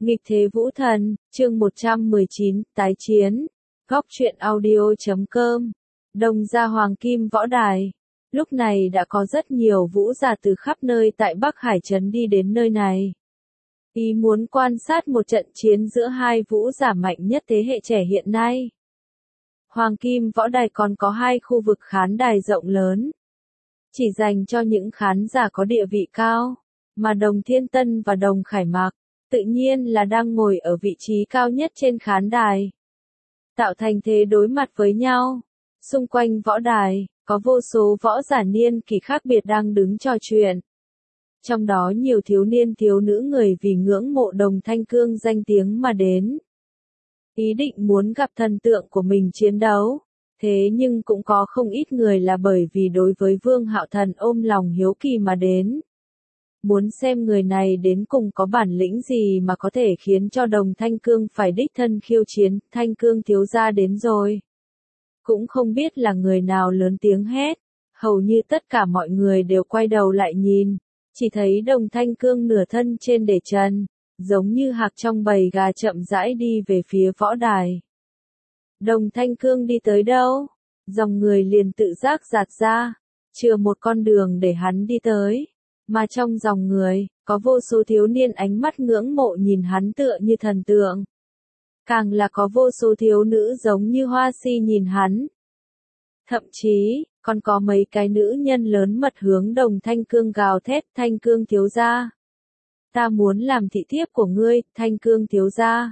Nghịch thế vũ thần, chương 119, tái chiến. Góc truyện audio.com. Đồng Gia Hoàng Kim Võ Đài. Lúc này đã có rất nhiều vũ giả từ khắp nơi tại Bắc Hải Trấn đi đến nơi này. Ý muốn quan sát một trận chiến giữa hai vũ giả mạnh nhất thế hệ trẻ hiện nay. Hoàng Kim Võ Đài còn có hai khu vực khán đài rộng lớn. Chỉ dành cho những khán giả có địa vị cao, mà Đồng Thiên Tân và Đồng Khải Mạc tự nhiên là đang ngồi ở vị trí cao nhất trên khán đài. Tạo thành thế đối mặt với nhau. Xung quanh võ đài, có vô số võ giả niên kỷ khác biệt đang đứng trò chuyện. Trong đó nhiều thiếu niên thiếu nữ người vì ngưỡng mộ Đồng Thanh Cương danh tiếng mà đến. Ý định muốn gặp thần tượng của mình chiến đấu. Thế nhưng cũng có không ít người là bởi vì đối với Vương Hạo Thần ôm lòng hiếu kỳ mà đến. Muốn xem người này đến cùng có bản lĩnh gì mà có thể khiến cho Đồng Thanh Cương phải đích thân khiêu chiến, Thanh Cương thiếu gia đến rồi. Cũng không biết là người nào lớn tiếng hét, hầu như tất cả mọi người đều quay đầu lại nhìn, chỉ thấy Đồng Thanh Cương nửa thân trên để trần, giống như hạc trong bầy gà chậm rãi đi về phía võ đài. Đồng Thanh Cương đi tới đâu? Dòng người liền tự giác dạt ra, chừa một con đường để hắn đi tới. Mà trong dòng người, có vô số thiếu niên ánh mắt ngưỡng mộ nhìn hắn tựa như thần tượng. Càng là có vô số thiếu nữ giống như hoa si nhìn hắn. Thậm chí, còn có mấy cái nữ nhân lớn mật hướng Đồng Thanh Cương gào thét, Thanh Cương thiếu gia. Ta muốn làm thị thiếp của ngươi, Thanh Cương thiếu gia.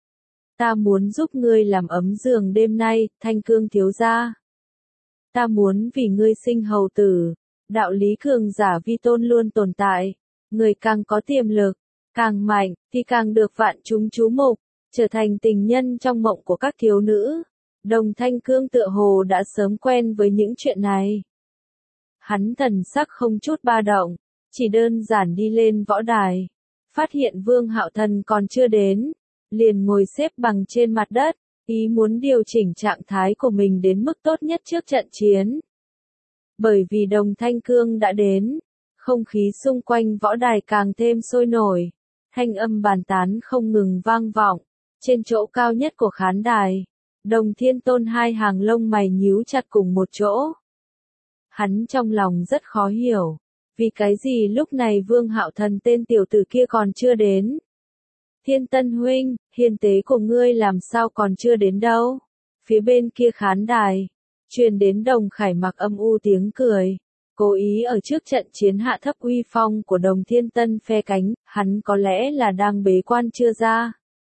Ta muốn giúp ngươi làm ấm giường đêm nay, Thanh Cương thiếu gia. Ta muốn vì ngươi sinh hầu tử. Đạo lý cường giả vi tôn luôn tồn tại. Người càng có tiềm lực, càng mạnh, thì càng được vạn chúng chú mục, trở thành tình nhân trong mộng của các thiếu nữ. Đồng Thanh Cương tựa hồ đã sớm quen với những chuyện này. Hắn thần sắc không chút ba động, chỉ đơn giản đi lên võ đài. Phát hiện Vương Hạo Thần còn chưa đến, liền ngồi xếp bằng trên mặt đất, ý muốn điều chỉnh trạng thái của mình đến mức tốt nhất trước trận chiến. Bởi vì Đồng Thanh Cương đã đến, không khí xung quanh võ đài càng thêm sôi nổi, thanh âm bàn tán không ngừng vang vọng. Trên chỗ cao nhất của khán đài, Đồng Thiên Tôn hai hàng lông mày nhíu chặt cùng một chỗ. Hắn trong lòng rất khó hiểu, vì cái gì lúc này Vương Hạo Thần tên tiểu tử kia còn chưa đến. Thiên Tân huynh, hiền tế của ngươi làm sao còn chưa đến đâu? Phía bên kia khán đài, truyền đến Đồng Khải Mạc âm u tiếng cười, cố ý ở trước trận chiến hạ thấp uy phong của Đồng Thiên Tân phe cánh, hắn có lẽ là đang bế quan chưa ra.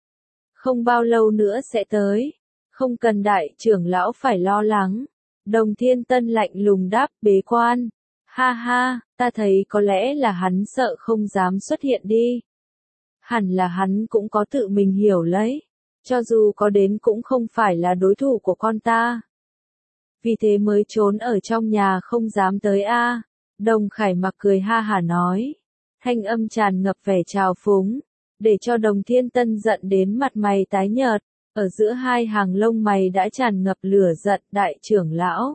Không bao lâu nữa sẽ tới, không cần đại trưởng lão phải lo lắng. Đồng Thiên Tân lạnh lùng đáp, bế quan. Ha ha, ta thấy có lẽ là hắn sợ không dám xuất hiện đi. Hẳn là hắn cũng có tự mình hiểu lấy, cho dù có đến cũng không phải là đối thủ của con ta. Vì thế mới trốn ở trong nhà không dám tới a. Đồng Khải Mạc cười ha hả nói, thanh âm tràn ngập vẻ trào phúng, để cho Đồng Thiên Tân giận đến mặt mày tái nhợt, ở giữa hai hàng lông mày đã tràn ngập lửa giận, đại trưởng lão.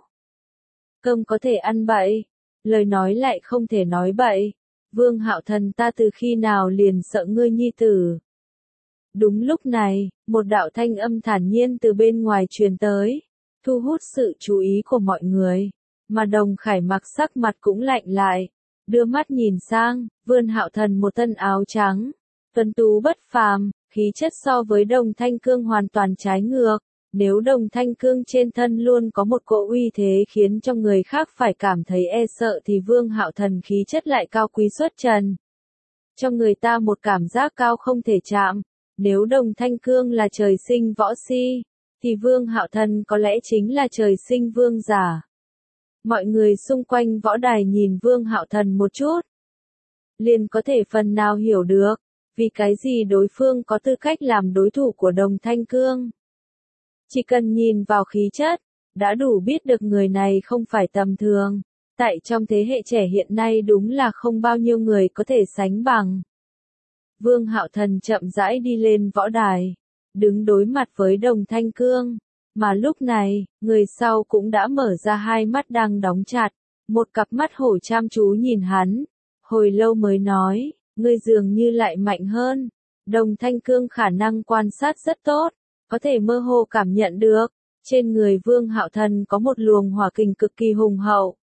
Cơm có thể ăn bậy, lời nói lại không thể nói bậy. Vương Hạo Thần ta từ khi nào liền sợ ngươi nhi tử. Đúng lúc này, một đạo thanh âm thản nhiên từ bên ngoài truyền tới, thu hút sự chú ý của mọi người, mà Đồng Khải Mạc sắc mặt cũng lạnh lại, đưa mắt nhìn sang, Vương Hạo Thần một thân áo trắng, tuấn tú bất phàm, khí chất so với Đồng Thanh Cương hoàn toàn trái ngược. Nếu Đồng Thanh Cương trên thân luôn có một cỗ uy thế khiến cho người khác phải cảm thấy e sợ thì Vương Hạo Thần khí chất lại cao quý xuất trần. Cho người ta một cảm giác cao không thể chạm. Nếu Đồng Thanh Cương là trời sinh võ si, thì Vương Hạo Thần có lẽ chính là trời sinh vương giả. Mọi người xung quanh võ đài nhìn Vương Hạo Thần một chút, liền có thể phần nào hiểu được, vì cái gì đối phương có tư cách làm đối thủ của Đồng Thanh Cương. Chỉ cần nhìn vào khí chất, đã đủ biết được người này không phải tầm thường. Tại trong thế hệ trẻ hiện nay đúng là không bao nhiêu người có thể sánh bằng. Vương Hạo Thần chậm rãi đi lên võ đài, đứng đối mặt với Đồng Thanh Cương. Mà lúc này, người sau cũng đã mở ra hai mắt đang đóng chặt, một cặp mắt hổ chăm chú nhìn hắn. Hồi lâu mới nói, ngươi dường như lại mạnh hơn. Đồng Thanh Cương khả năng quan sát rất tốt, có thể mơ hồ cảm nhận được, trên người Vương Hạo Thần có một luồng hỏa kình cực kỳ hùng hậu.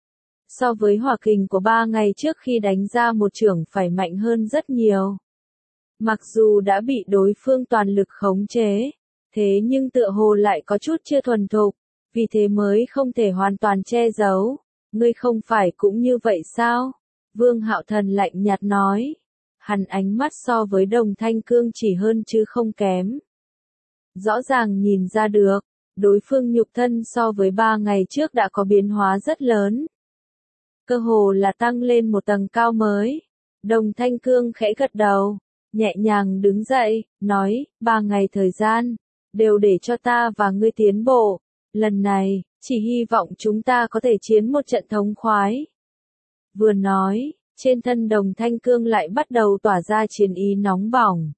So với hỏa kình của 3 ngày trước khi đánh ra một chưởng phải mạnh hơn rất nhiều. Mặc dù đã bị đối phương toàn lực khống chế, thế nhưng tựa hồ lại có chút chưa thuần thục, vì thế mới không thể hoàn toàn che giấu. Ngươi không phải cũng như vậy sao? Vương Hạo Thần lạnh nhạt nói. Hắn ánh mắt so với Đồng Thanh Cương chỉ hơn chứ không kém. Rõ ràng nhìn ra được, đối phương nhục thân so với 3 ngày trước đã có biến hóa rất lớn. Cơ hồ là tăng lên một tầng cao mới. Đồng Thanh Cương khẽ gật đầu, nhẹ nhàng đứng dậy, nói, 3 ngày thời gian, đều để cho ta và ngươi tiến bộ. Lần này, chỉ hy vọng chúng ta có thể chiến một trận thống khoái. Vừa nói, trên thân Đồng Thanh Cương lại bắt đầu tỏa ra chiến ý nóng bỏng.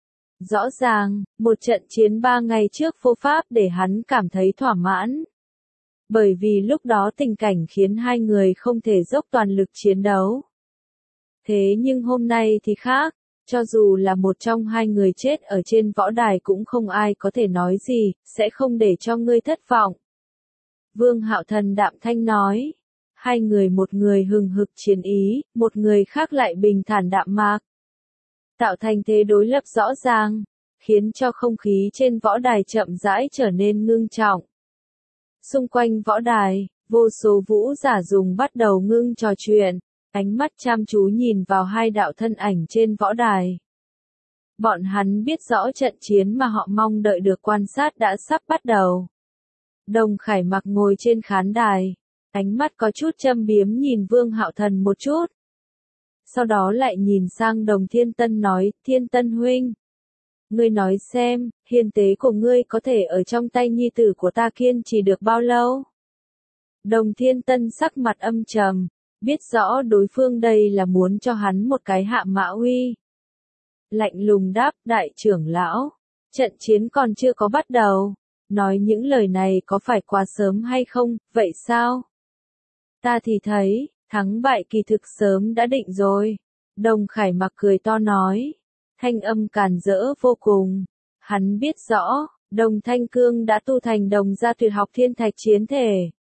Rõ ràng, một trận chiến 3 ngày trước phô pháp để hắn cảm thấy thỏa mãn. Bởi vì lúc đó tình cảnh khiến hai người không thể dốc toàn lực chiến đấu. Thế nhưng hôm nay thì khác, cho dù là một trong hai người chết ở trên võ đài cũng không ai có thể nói gì, sẽ không để cho ngươi thất vọng. Vương Hạo Thần đạm thanh nói, hai người, một người hừng hực chiến ý, một người khác lại bình thản đạm mạc. Tạo thành thế đối lập rõ ràng, khiến cho không khí trên võ đài chậm rãi trở nên ngưng trọng. Xung quanh võ đài, vô số vũ giả dùng bắt đầu ngưng trò chuyện, ánh mắt chăm chú nhìn vào hai đạo thân ảnh trên võ đài. Bọn hắn biết rõ trận chiến mà họ mong đợi được quan sát đã sắp bắt đầu. Đồng Khải Mặc ngồi trên khán đài, ánh mắt có chút châm biếm nhìn Vương Hạo Thần một chút. Sau đó lại nhìn sang Đồng Thiên Tân nói, Thiên Tân huynh. Ngươi nói xem, hiền tế của ngươi có thể ở trong tay nhi tử của ta kiên trì được bao lâu? Đồng Thiên Tân sắc mặt âm trầm, biết rõ đối phương đây là muốn cho hắn một cái hạ mã uy. Lạnh lùng đáp, đại trưởng lão, trận chiến còn chưa có bắt đầu, nói những lời này có phải quá sớm hay không, vậy sao? Ta thì thấy, thắng bại kỳ thực sớm đã định rồi. Đồng Khải Mặc cười to nói, thanh âm càn rỡ vô cùng. Hắn biết rõ, Đồng Thanh Cương đã tu thành Đồng gia tuyệt học thiên thạch chiến thể.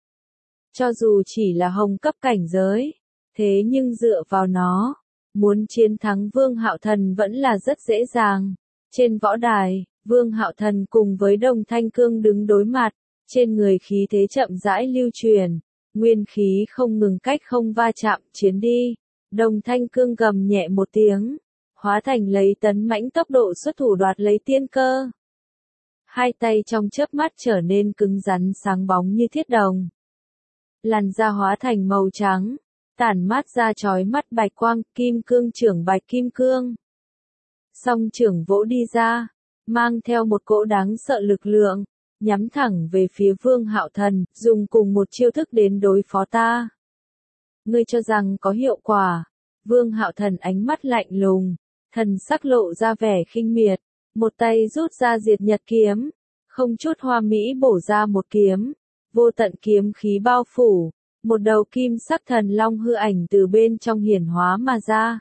Cho dù chỉ là hồng cấp cảnh giới, thế nhưng dựa vào nó, muốn chiến thắng Vương Hạo Thần vẫn là rất dễ dàng. Trên võ đài, Vương Hạo Thần cùng với Đồng Thanh Cương đứng đối mặt, trên người khí thế chậm rãi lưu truyền, nguyên khí không ngừng cách không va chạm, chiến đi. Đồng Thanh Cương gầm nhẹ một tiếng, hóa thành lấy tấn mãnh tốc độ xuất thủ đoạt lấy tiên cơ. Hai tay trong chớp mắt trở nên cứng rắn sáng bóng như thiết đồng. Làn da hóa thành màu trắng, tản mát ra chói mắt bạch quang, kim cương trưởng bạch kim cương. Song trưởng vỗ đi ra, mang theo một cỗ đáng sợ lực lượng, nhắm thẳng về phía Vương Hạo Thần, dùng cùng một chiêu thức đến đối phó ta. Ngươi cho rằng có hiệu quả? Vương Hạo Thần ánh mắt lạnh lùng, thần sắc lộ ra vẻ khinh miệt, một tay rút ra diệt nhật kiếm, không chút hoa mỹ bổ ra một kiếm, vô tận kiếm khí bao phủ, một đầu kim sắc thần long hư ảnh từ bên trong hiển hóa mà ra.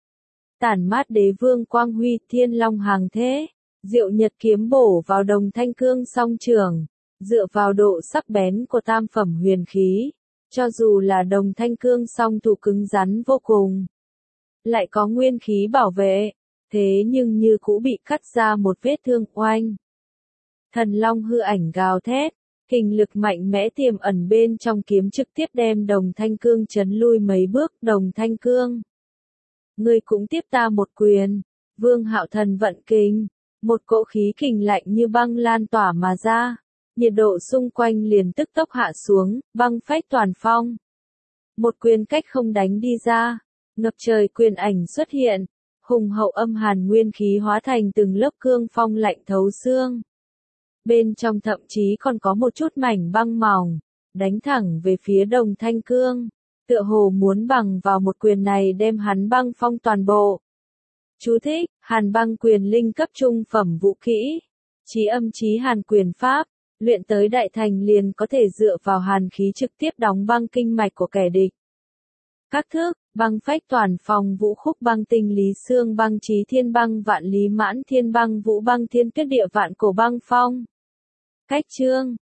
Tản mát đế vương quang huy, thiên long hàng thế, diệu nhật kiếm bổ vào Đồng Thanh Cương song trường, dựa vào độ sắc bén của tam phẩm huyền khí, cho dù là Đồng Thanh Cương song thủ cứng rắn vô cùng, lại có nguyên khí bảo vệ, thế nhưng như cũ bị cắt ra một vết thương oanh. Thần long hư ảnh gào thét, kình lực mạnh mẽ tiềm ẩn bên trong kiếm trực tiếp đem Đồng Thanh Cương chấn lui mấy bước. Đồng Thanh Cương, ngươi cũng tiếp ta một quyền. Vương Hạo Thần vận kình, một cỗ khí kình lạnh như băng lan tỏa mà ra, nhiệt độ xung quanh liền tức tốc hạ xuống, băng phách toàn phong. Một quyền cách không đánh đi ra, ngập trời quyền ảnh xuất hiện, hùng hậu âm hàn nguyên khí hóa thành từng lớp cương phong lạnh thấu xương. Bên trong thậm chí còn có một chút mảnh băng mỏng, đánh thẳng về phía Đồng Thanh Cương, tựa hồ muốn bằng vào một quyền này đem hắn băng phong toàn bộ. Chú thích, Hàn băng quyền linh cấp trung phẩm vũ kỹ, chí âm chí hàn quyền pháp, luyện tới đại thành liền có thể dựa vào hàn khí trực tiếp đóng băng kinh mạch của kẻ địch. Các thước, Băng phách toàn phòng vũ khúc băng tinh lý xương băng trí thiên băng vạn lý mãn thiên băng vũ băng thiên tuyết địa vạn cổ băng phong. Cách chương